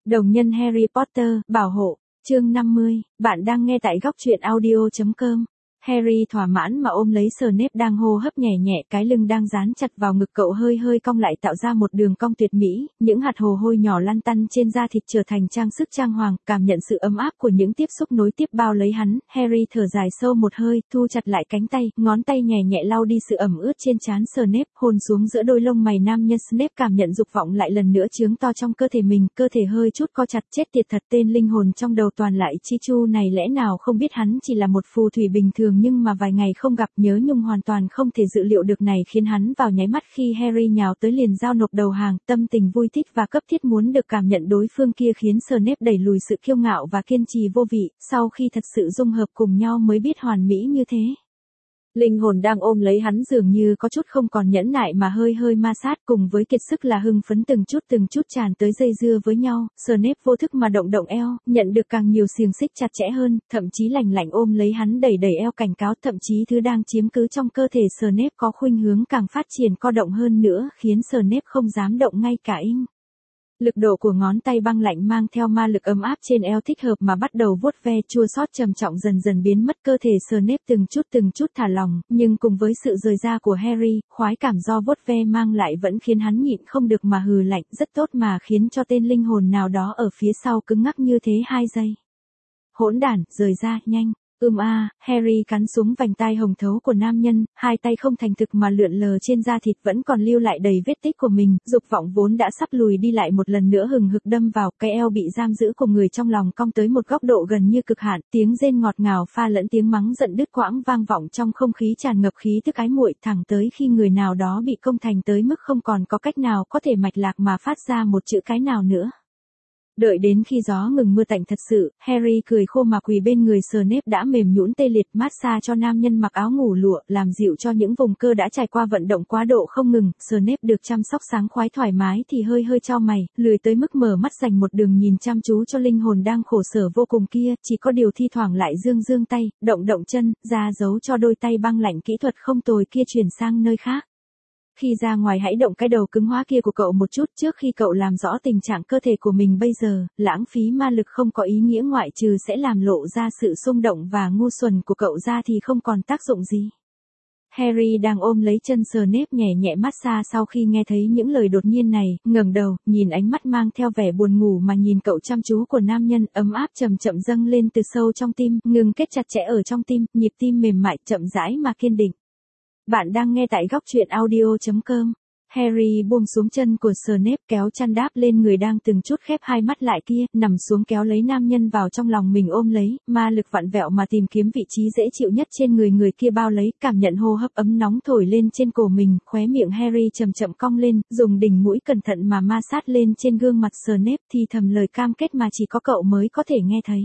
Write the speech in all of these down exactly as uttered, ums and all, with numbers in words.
Đồng nhân Harry Potter, bảo hộ, chương năm mươi, bạn đang nghe tại góc truyện audio chấm com. Harry thỏa mãn mà ôm lấy Snape đang hô hấp nhẹ nhẹ, cái lưng đang dán chặt vào ngực cậu hơi hơi cong lại tạo ra một đường cong tuyệt mỹ, những hạt hồ hôi nhỏ lăn tăn trên da thịt trở thành trang sức trang hoàng, cảm nhận sự ấm áp của những tiếp xúc nối tiếp bao lấy hắn. Harry thở dài sâu một hơi, thu chặt lại cánh tay, ngón tay nhẹ nhẹ lau đi sự ẩm ướt trên trán Snape, hôn xuống giữa đôi lông mày nam nhân. Snape cảm nhận dục vọng lại lần nữa chướng to trong cơ thể mình, cơ thể hơi chút co chặt. Chết tiệt thật, tên linh hồn trong đầu toàn lại chi chu này lẽ nào không biết hắn chỉ là một phù thủy bình thường, nhưng mà vài ngày không gặp, nhớ nhung hoàn toàn không thể dự liệu được này khiến hắn vào nháy mắt khi Harry nhào tới liền giao nộp đầu hàng, tâm tình vui thích và cấp thiết muốn được cảm nhận đối phương kia khiến Snape đẩy lùi sự kiêu ngạo và kiên trì vô vị, sau khi thật sự dung hợp cùng nhau mới biết hoàn mỹ như thế. Linh hồn đang ôm lấy hắn dường như có chút không còn nhẫn nại mà hơi hơi ma sát, cùng với kiệt sức là hưng phấn từng chút từng chút tràn tới dây dưa với nhau. Snape vô thức mà động động eo, nhận được càng nhiều xiềng xích chặt chẽ hơn, thậm chí lành lạnh ôm lấy hắn đẩy đẩy eo cảnh cáo, thậm chí thứ đang chiếm cứ trong cơ thể Snape có khuynh hướng càng phát triển co động hơn nữa, khiến Snape không dám động ngay cả inh. Lực độ của ngón tay băng lạnh mang theo ma lực ấm áp trên eo thích hợp mà bắt đầu vuốt ve, chua xót trầm trọng dần dần biến mất, cơ thể Snape từng chút từng chút thả lỏng, nhưng cùng với sự rời ra của Harry, khoái cảm do vuốt ve mang lại vẫn khiến hắn nhịn không được mà hừ lạnh, rất tốt mà khiến cho tên linh hồn nào đó ở phía sau cứng ngắc như thế hai giây. Hỗn đản, rời ra, nhanh. Ưm a, Harry cắn xuống vành tai hồng thấu của nam nhân, hai tay không thành thực mà lượn lờ trên da thịt vẫn còn lưu lại đầy vết tích của mình, dục vọng vốn đã sắp lùi đi lại một lần nữa hừng hực đâm vào, cái eo bị giam giữ của người trong lòng cong tới một góc độ gần như cực hạn, tiếng rên ngọt ngào pha lẫn tiếng mắng giận đứt quãng vang vọng trong không khí tràn ngập khí tức ái muội, thẳng tới khi người nào đó bị công thành tới mức không còn có cách nào có thể mạch lạc mà phát ra một chữ cái nào nữa. Đợi đến khi gió ngừng mưa tạnh thật sự, Harry cười khô mà quỳ bên người Snape đã mềm nhũn tê liệt, massage cho nam nhân mặc áo ngủ lụa, làm dịu cho những vùng cơ đã trải qua vận động quá độ không ngừng. Snape được chăm sóc sáng khoái thoải mái thì hơi hơi chau mày, lười tới mức mở mắt dành một đường nhìn chăm chú cho linh hồn đang khổ sở vô cùng kia, chỉ có điều thi thoảng lại dương dương tay, động động chân, ra dấu cho đôi tay băng lạnh kỹ thuật không tồi kia chuyển sang nơi khác. Khi ra ngoài hãy động cái đầu cứng hóa kia của cậu một chút trước khi cậu làm rõ tình trạng cơ thể của mình bây giờ, lãng phí ma lực không có ý nghĩa ngoại trừ sẽ làm lộ ra sự xung động và ngu xuẩn của cậu ra thì không còn tác dụng gì. Harry đang ôm lấy chân Snape nhẹ nhẹ massage sau khi nghe thấy những lời đột nhiên này, ngẩng đầu, nhìn ánh mắt mang theo vẻ buồn ngủ mà nhìn cậu chăm chú của nam nhân, ấm áp chậm chậm dâng lên từ sâu trong tim, ngừng kết chặt chẽ ở trong tim, nhịp tim mềm mại, chậm rãi mà kiên định. Bạn đang nghe tại góc truyện audio chấm com. Harry buông xuống chân của Snape, kéo chăn đáp lên người đang từng chút khép hai mắt lại kia, nằm xuống kéo lấy nam nhân vào trong lòng mình ôm lấy, ma lực vặn vẹo mà tìm kiếm vị trí dễ chịu nhất trên người người kia bao lấy, cảm nhận hô hấp ấm nóng thổi lên trên cổ mình, khóe miệng Harry chậm chậm cong lên, dùng đỉnh mũi cẩn thận mà ma sát lên trên gương mặt Snape, thì thầm lời cam kết mà chỉ có cậu mới có thể nghe thấy.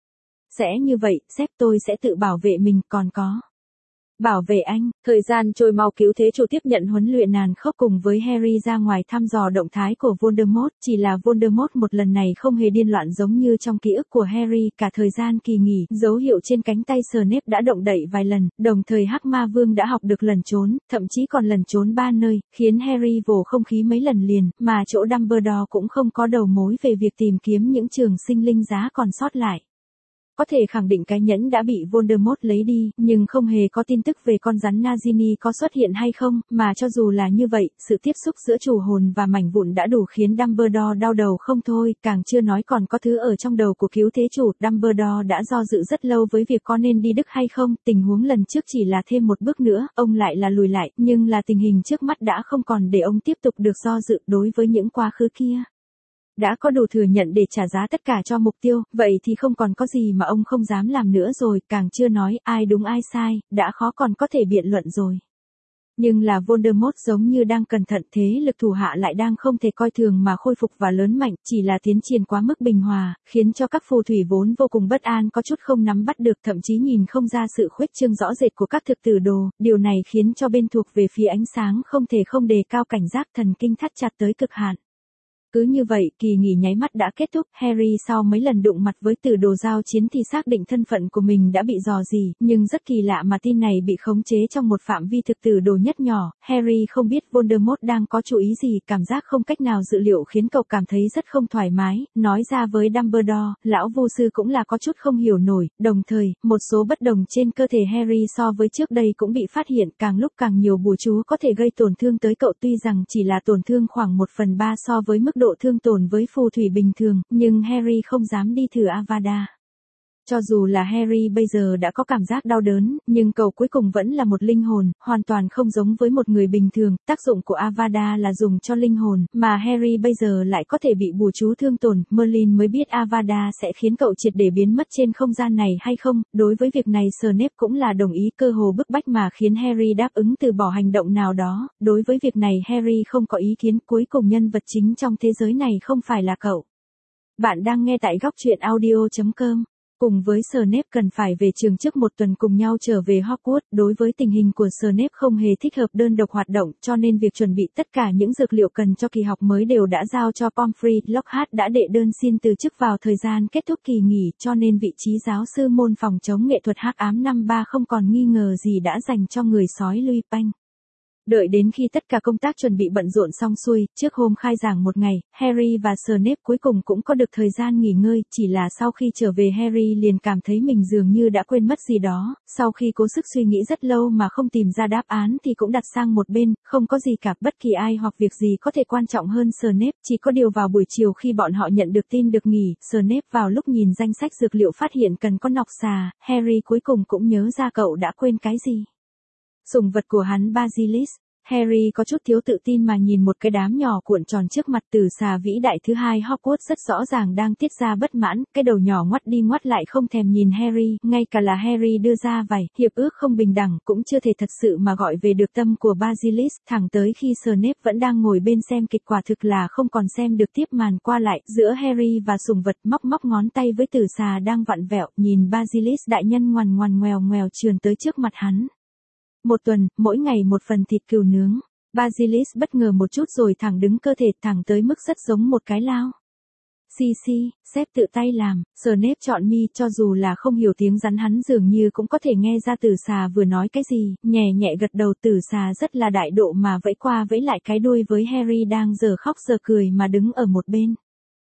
Sẽ như vậy, sếp, tôi sẽ tự bảo vệ mình, còn có. Bảo vệ anh. Thời gian trôi mau, cứu thế chủ tiếp nhận huấn luyện nàn khốc cùng với Harry ra ngoài thăm dò động thái của Voldemort, chỉ là Voldemort một lần này không hề điên loạn giống như trong ký ức của Harry, cả thời gian kỳ nghỉ, dấu hiệu trên cánh tay Snape đã động đậy vài lần, đồng thời Hắc Ma Vương đã học được lẩn trốn, thậm chí còn lẩn trốn ba nơi, khiến Harry vồ không khí mấy lần liền, mà chỗ Dumbledore cũng không có đầu mối về việc tìm kiếm những trường sinh linh giá còn sót lại. Có thể khẳng định cái nhẫn đã bị Voldemort lấy đi, nhưng không hề có tin tức về con rắn Nagini có xuất hiện hay không, mà cho dù là như vậy, sự tiếp xúc giữa chủ hồn và mảnh vụn đã đủ khiến Dumbledore đau đầu không thôi, càng chưa nói còn có thứ ở trong đầu của cứu thế chủ. Dumbledore đã do dự rất lâu với việc có nên đi Đức hay không, tình huống lần trước chỉ là thêm một bước nữa, ông lại là lùi lại, nhưng là tình hình trước mắt đã không còn để ông tiếp tục được do dự đối với những quá khứ kia. Đã có đủ thừa nhận để trả giá tất cả cho mục tiêu, vậy thì không còn có gì mà ông không dám làm nữa rồi, càng chưa nói ai đúng ai sai, đã khó còn có thể biện luận rồi. Nhưng là Voldemort giống như đang cẩn thận, thế lực thủ hạ lại đang không thể coi thường mà khôi phục và lớn mạnh, chỉ là tiến triển quá mức bình hòa, khiến cho các phù thủy vốn vô cùng bất an có chút không nắm bắt được, thậm chí nhìn không ra sự khuếch trương rõ rệt của các thực tử đồ, điều này khiến cho bên thuộc về phía ánh sáng không thể không đề cao cảnh giác, thần kinh thắt chặt tới cực hạn. Cứ như vậy, kỳ nghỉ nháy mắt đã kết thúc, Harry sau mấy lần đụng mặt với tử đồ giao chiến thì xác định thân phận của mình đã bị dò dỉ, nhưng rất kỳ lạ mà tin này bị khống chế trong một phạm vi thực tử đồ nhất nhỏ, Harry không biết Voldemort đang có chú ý gì, cảm giác không cách nào dự liệu khiến cậu cảm thấy rất không thoải mái, nói ra với Dumbledore, lão vô sư cũng là có chút không hiểu nổi, đồng thời, một số bất đồng trên cơ thể Harry so với trước đây cũng bị phát hiện, càng lúc càng nhiều bùa chú có thể gây tổn thương tới cậu tuy rằng chỉ là tổn thương khoảng một phần ba so với mức độ thương tổn với phù thủy bình thường, nhưng Harry không dám đi thử Avada. Cho dù là Harry bây giờ đã có cảm giác đau đớn, nhưng cậu cuối cùng vẫn là một linh hồn, hoàn toàn không giống với một người bình thường, tác dụng của Avada là dùng cho linh hồn, mà Harry bây giờ lại có thể bị bùa chú thương tổn, Merlin mới biết Avada sẽ khiến cậu triệt để biến mất trên không gian này hay không, đối với việc này Snape cũng là đồng ý cơ hồ bức bách mà khiến Harry đáp ứng từ bỏ hành động nào đó, đối với việc này Harry không có ý kiến, cuối cùng nhân vật chính trong thế giới này không phải là cậu. Bạn đang nghe tại góc truyện audio chấm com. Cùng với Snape cần phải về trường trước một tuần cùng nhau trở về Hogwarts, đối với tình hình của Snape không hề thích hợp đơn độc hoạt động, cho nên việc chuẩn bị tất cả những dược liệu cần cho kỳ học mới đều đã giao cho Pomfrey. Lockhart đã đệ đơn xin từ chức vào thời gian kết thúc kỳ nghỉ, cho nên vị trí giáo sư môn phòng chống nghệ thuật hắc ám năm ba không còn nghi ngờ gì đã dành cho người sói Lupin. Đợi đến khi tất cả công tác chuẩn bị bận rộn xong xuôi, trước hôm khai giảng một ngày, Harry và Snape cuối cùng cũng có được thời gian nghỉ ngơi, chỉ là sau khi trở về Harry liền cảm thấy mình dường như đã quên mất gì đó, sau khi cố sức suy nghĩ rất lâu mà không tìm ra đáp án thì cũng đặt sang một bên, không có gì cả, bất kỳ ai hoặc việc gì có thể quan trọng hơn Snape, chỉ có điều vào buổi chiều khi bọn họ nhận được tin được nghỉ, Snape vào lúc nhìn danh sách dược liệu phát hiện cần có nọc xà, Harry cuối cùng cũng nhớ ra cậu đã quên cái gì. Sủng vật của hắn Basilisk. Harry có chút thiếu tự tin mà nhìn một cái đám nhỏ cuộn tròn trước mặt, tử xà vĩ đại thứ hai Hogwarts rất rõ ràng đang tiết ra bất mãn, cái đầu nhỏ ngoắt đi ngoắt lại không thèm nhìn Harry, ngay cả là Harry đưa ra vài hiệp ước không bình đẳng cũng chưa thể thật sự mà gọi về được tâm của Basilisk, thẳng tới khi Snape vẫn đang ngồi bên xem kịch, quả thực là không còn xem được tiếp màn qua lại giữa Harry và sủng vật, móc móc ngón tay với tử xà đang vặn vẹo, nhìn Basilisk đại nhân ngoằn ngoằn ngoèo ngoèo trườn tới trước mặt hắn. Một tuần, mỗi ngày một phần thịt cừu nướng. Basilisk bất ngờ một chút rồi thẳng đứng cơ thể, thẳng tới mức rất giống một cái lao. Xì xì, sếp tự tay làm. Snape chọn mi, cho dù là không hiểu tiếng rắn hắn dường như cũng có thể nghe ra tử xà vừa nói cái gì, nhẹ nhẹ gật đầu. Tử xà rất là đại độ mà vẫy qua vẫy lại cái đuôi với Harry đang giờ khóc giờ cười mà đứng ở một bên.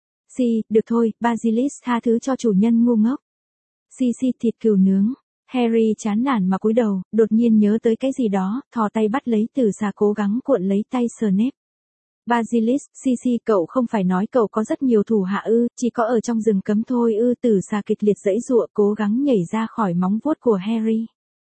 Xì, được thôi, Basilisk tha thứ cho chủ nhân ngu ngốc. Xì xì, thịt cừu nướng. Harry chán nản mà cúi đầu, đột nhiên nhớ tới cái gì đó, thò tay bắt lấy tử xà cố gắng cuộn lấy tay Snape. Basilisk, xì xì, cậu không phải nói cậu có rất nhiều thủ hạ ư, chỉ có ở trong rừng cấm thôi ư. Tử xà kịch liệt giãy giụa cố gắng nhảy ra khỏi móng vuốt của Harry.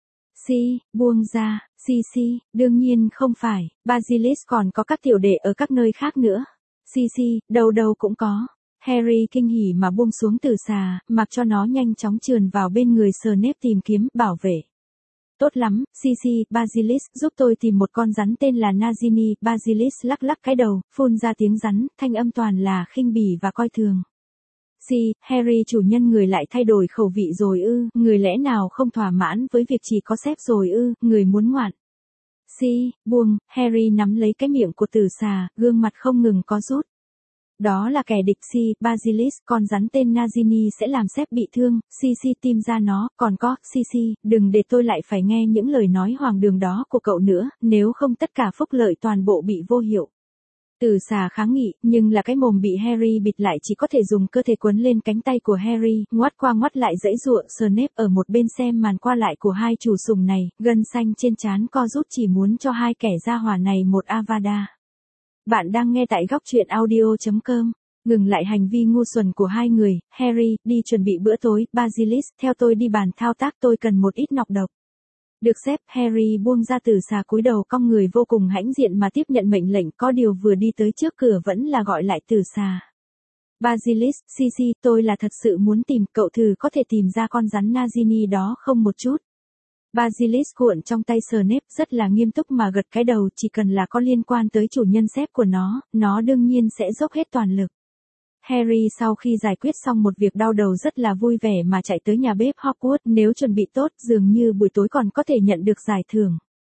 Xì, buông ra, xì xì, đương nhiên không phải, Basilisk còn có các tiểu đệ ở các nơi khác nữa. Xì xì, đâu đâu cũng có. Harry kinh hỉ mà buông xuống tử xà, mặc cho nó nhanh chóng trườn vào bên người Snape tìm kiếm, bảo vệ. Tốt lắm, xì xì, Basilisk giúp tôi tìm một con rắn tên là Nagini. Basilisk lắc lắc cái đầu, phun ra tiếng rắn, thanh âm toàn là khinh bỉ và coi thường. Xì, Harry chủ nhân người lại thay đổi khẩu vị rồi ư, người lẽ nào không thỏa mãn với việc chỉ có sếp rồi ư, người muốn ngoạn. Xì, buông, Harry nắm lấy cái miệng của tử xà, gương mặt không ngừng có rút. Đó là kẻ địch. Si, Basilisk, con rắn tên Nagini sẽ làm sếp bị thương, Si Si tìm ra nó, còn có, Si Si, đừng để tôi lại phải nghe những lời nói hoang đường đó của cậu nữa, nếu không tất cả phúc lợi toàn bộ bị vô hiệu. Tử xà kháng nghị, nhưng là cái mồm bị Harry bịt lại chỉ có thể dùng cơ thể quấn lên cánh tay của Harry, ngoắt qua ngoắt lại giãy giụa. Snape ở một bên xem màn qua lại của hai chủ sủng này, gân xanh trên trán co rút chỉ muốn cho hai kẻ gia hỏa này một Avada. Bạn đang nghe tại góc truyện audio chấm com. Ngừng lại hành vi ngu xuẩn của hai người, Harry, đi chuẩn bị bữa tối. Basilisk, theo tôi đi bàn thao tác, tôi cần một ít nọc độc. Được sếp. Harry buông ra tử xà cúi đầu cong người vô cùng hãnh diện mà tiếp nhận mệnh lệnh, có điều vừa đi tới trước cửa vẫn là gọi lại tử xà. Basilisk, xì xì, tôi là thật sự muốn tìm, cậu thử có thể tìm ra con rắn Nagini đó không một chút. Basilisk cuộn trong tay Snape rất là nghiêm túc mà gật cái đầu, chỉ cần là có liên quan tới chủ nhân sếp của nó, nó đương nhiên sẽ dốc hết toàn lực. Harry sau khi giải quyết xong một việc đau đầu rất là vui vẻ mà chạy tới nhà bếp Hogwarts, nếu chuẩn bị tốt dường như buổi tối còn có thể nhận được giải thưởng.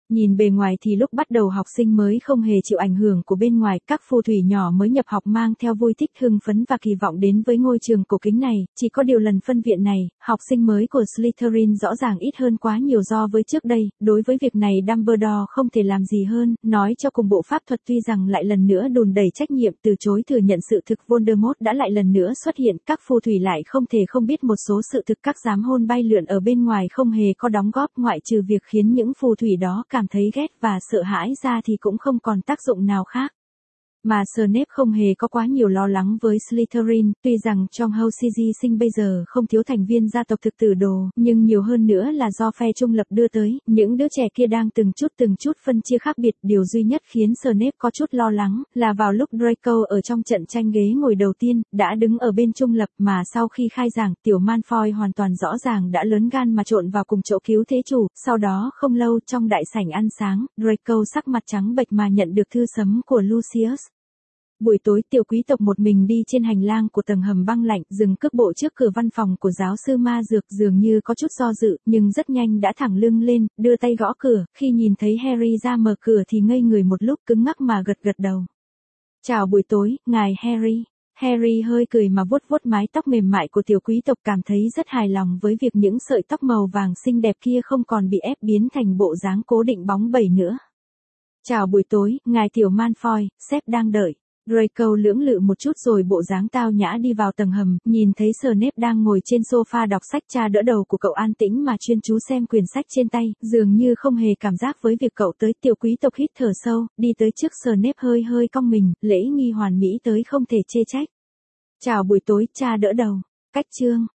Nhìn bề ngoài thì lúc bắt đầu học sinh mới không hề chịu ảnh hưởng của bên ngoài, các phù thủy nhỏ mới nhập học mang theo vui thích hưng phấn và kỳ vọng đến với ngôi trường cổ kính này, chỉ có điều lần phân viện này, học sinh mới của Slytherin rõ ràng ít hơn quá nhiều so với trước đây, đối với việc này Dumbledore không thể làm gì hơn, nói cho cùng bộ pháp thuật tuy rằng lại lần nữa đùn đẩy trách nhiệm từ chối thừa nhận sự thực Voldemort đã lại lần nữa xuất hiện, các phù thủy lại không thể không biết một số sự thực các giám hôn bay lượn ở bên ngoài không hề có đóng góp ngoại trừ việc khiến những phù thủy đó cảm thấy ghét và sợ hãi ra thì cũng không còn tác dụng nào khác. Mà Snape không hề có quá nhiều lo lắng với Slytherin, tuy rằng trong House sinh bây giờ không thiếu thành viên gia tộc thực tử đồ, nhưng nhiều hơn nữa là do phe trung lập đưa tới, những đứa trẻ kia đang từng chút từng chút phân chia khác biệt, điều duy nhất khiến Snape có chút lo lắng, là vào lúc Draco ở trong trận tranh ghế ngồi đầu tiên, đã đứng ở bên trung lập mà sau khi khai giảng, tiểu Malfoy hoàn toàn rõ ràng đã lớn gan mà trộn vào cùng chỗ cứu thế chủ, sau đó không lâu trong đại sảnh ăn sáng, Draco sắc mặt trắng bệch mà nhận được thư sấm của Lucius. Buổi tối tiểu quý tộc một mình đi trên hành lang của tầng hầm băng lạnh, dừng cước bộ trước cửa văn phòng của giáo sư ma dược, dường như có chút do dự, nhưng rất nhanh đã thẳng lưng lên, đưa tay gõ cửa, khi nhìn thấy Harry ra mở cửa thì ngây người một lúc, cứng ngắc mà gật gật đầu. Chào buổi tối, ngài Harry. Harry hơi cười mà vuốt vuốt mái tóc mềm mại của tiểu quý tộc, cảm thấy rất hài lòng với việc những sợi tóc màu vàng xinh đẹp kia không còn bị ép biến thành bộ dáng cố định bóng bẩy nữa. Chào buổi tối, ngài tiểu Malfoy, sếp đang đợi. Draco lưỡng lự một chút rồi bộ dáng tao nhã đi vào tầng hầm, nhìn thấy Snape đang ngồi trên sofa đọc sách, cha đỡ đầu của cậu an tĩnh mà chuyên chú xem quyển sách trên tay, dường như không hề cảm giác với việc cậu tới. Tiểu quý tộc hít thở sâu, đi tới trước Snape hơi hơi cong mình, lễ nghi hoàn mỹ tới không thể chê trách. Chào buổi tối, cha đỡ đầu. Cách chương